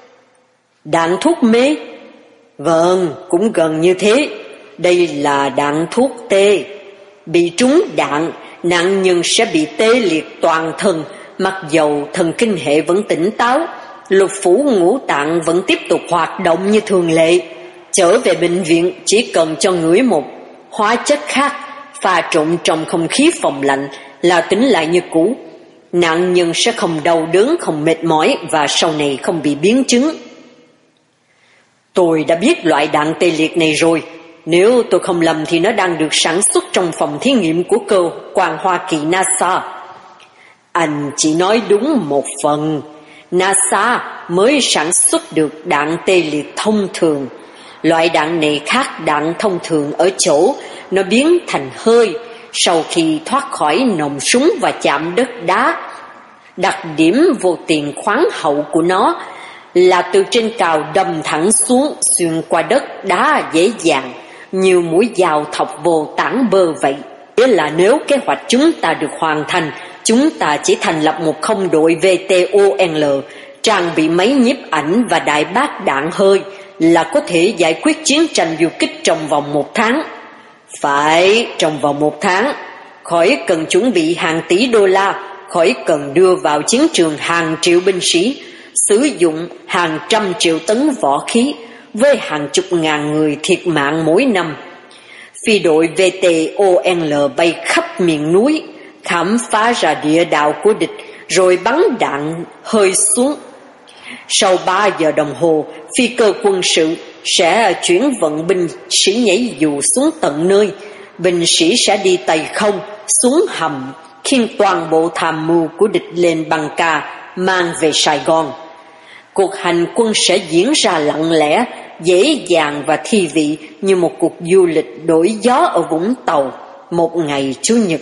Đạn thuốc mê? Vâng, cũng gần như thế. Đây là đạn thuốc tê. Bị trúng đạn, nạn nhân sẽ bị tê liệt toàn thân, mặc dầu thần kinh hệ vẫn tỉnh táo, lục phủ ngũ tạng vẫn tiếp tục hoạt động như thường lệ. Trở về bệnh viện chỉ cần cho ngửi một hóa chất khác pha trộn trong không khí phòng lạnh là tỉnh lại như cũ. Nạn nhân sẽ không đau đớn, không mệt mỏi và sau này không bị biến chứng. Tôi đã biết loại đạn tê liệt này rồi. Nếu tôi không lầm thì nó đang được sản xuất trong phòng thí nghiệm của cơ quan Hoa Kỳ NASA. Anh chỉ nói đúng một phần. NASA mới sản xuất được đạn tê liệt thông thường. Loại đạn này khác đạn thông thường ở chỗ nó biến thành hơi sau khi thoát khỏi nòng súng và chạm đất đá. Đặc điểm vô tiền khoáng hậu của nó là từ trên cao đâm thẳng xuống, xuyên qua đất đá dễ dàng, như mũi dao thọc vô tảng bơ vậy. Nghĩa là nếu kế hoạch chúng ta được hoàn thành, chúng ta chỉ thành lập một không đội V T O L, trang bị máy nhiếp ảnh và đại bác đạn hơi là có thể giải quyết chiến tranh du kích trong vòng một tháng. Phải, trong vòng một tháng. Khỏi cần chuẩn bị hàng tỷ đô la, khỏi cần đưa vào chiến trường hàng triệu binh sĩ, sử dụng hàng trăm triệu tấn võ khí với hàng chục ngàn người thiệt mạng mỗi năm. Phi đội V T O L bay khắp miền núi, khám phá ra địa đạo của địch, rồi bắn đạn hơi xuống. Sau ba giờ đồng hồ, phi cơ quân sự sẽ chuyển vận binh sĩ nhảy dù xuống tận nơi. Binh sĩ sẽ đi tay không xuống hầm, khiêng toàn bộ tham mưu của địch lên băng ca mang về Sài Gòn. Cuộc hành quân sẽ diễn ra lặng lẽ, dễ dàng và thi vị như một cuộc du lịch đổi gió ở Vũng Tàu một ngày Chủ nhật.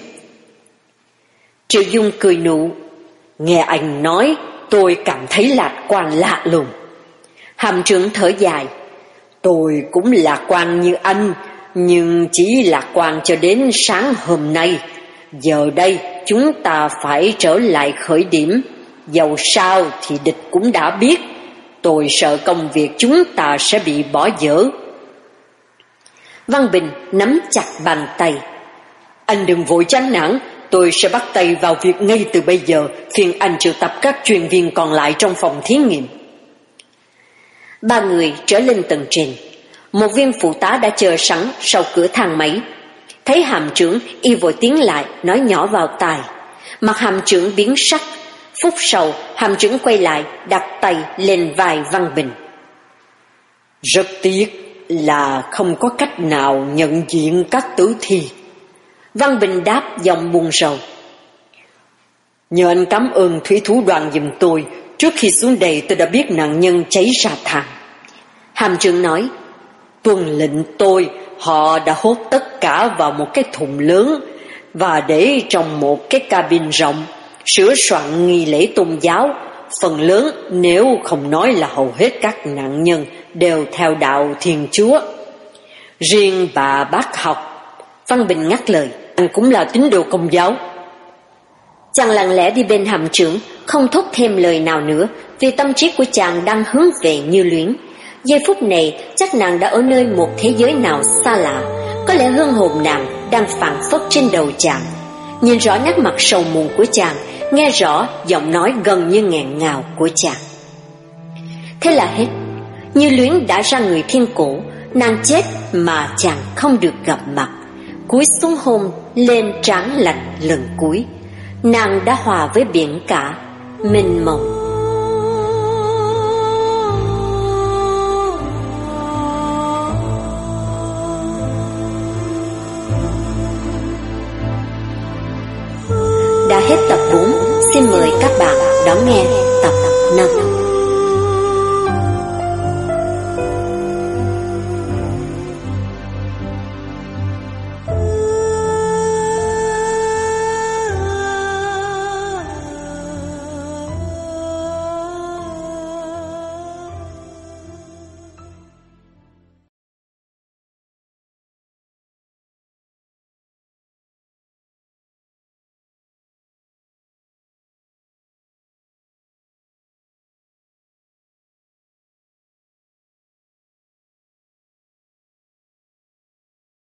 Triệu Dung cười nụ. Nghe anh nói, tôi cảm thấy lạc quan lạ lùng. Hàm trưởng thở dài. Tôi cũng lạc quan như anh, nhưng chỉ lạc quan cho đến sáng hôm nay. Giờ đây chúng ta phải trở lại khởi điểm. Dầu sao thì địch cũng đã biết. Tôi sợ công việc chúng ta sẽ bị bỏ dở. Văn Bình nắm chặt bàn tay. Anh đừng vội chán nản, tôi sẽ bắt tay vào việc ngay từ bây giờ. Phiền anh triệu tập các chuyên viên còn lại trong phòng thí nghiệm. Ba người trở lên tầng trên. Một viên phụ tá đã chờ sẵn sau cửa thang máy. Thấy hàm trưởng, y vội tiến lại nói nhỏ vào tai. Mặt hàm trưởng biến sắc. Phút sau, hàm trưởng quay lại đặt tay lên vai Văn Bình. Rất tiếc là không có cách nào nhận diện các tử thi. Văn Bình đáp giọng buồn rầu. Nhờ anh cảm ơn thủy thủ đoàn giùm tôi. Trước khi xuống đây tôi đã biết nạn nhân cháy ra thang. Hàm trưởng nói. Tuân lệnh tôi, họ đã hốt tất cả vào một cái thùng lớn và để trong một cái cabin rộng, sửa soạn nghi lễ tôn giáo. Phần lớn, nếu không nói là hầu hết các nạn nhân đều theo đạo Thiên Chúa. Riêng bà bác học Văn Bình ngắt lời, anh cũng là tín đồ Công giáo. Chàng lặng lẽ đi bên hầm trưởng, không thốt thêm lời nào nữa, vì tâm trí của chàng đang hướng về Như Luyến. Giây phút này chắc nàng đã ở nơi một thế giới nào xa lạ, có lẽ hương hồn nàng đang phảng phất trên đầu chàng. Nhìn rõ nét mặt sầu muộn của chàng, nghe rõ giọng nói gần như nghẹn ngào của chàng. Thế là hết. Như Luyến đã ra người thiên cổ, nàng chết mà chàng không được gặp mặt. Cúi xuống hôn lên trán lạnh lần cuối, nàng đã hòa với biển cả mênh mông. Đã hết tập bốn, xin mời các bạn đón nghe tập năm.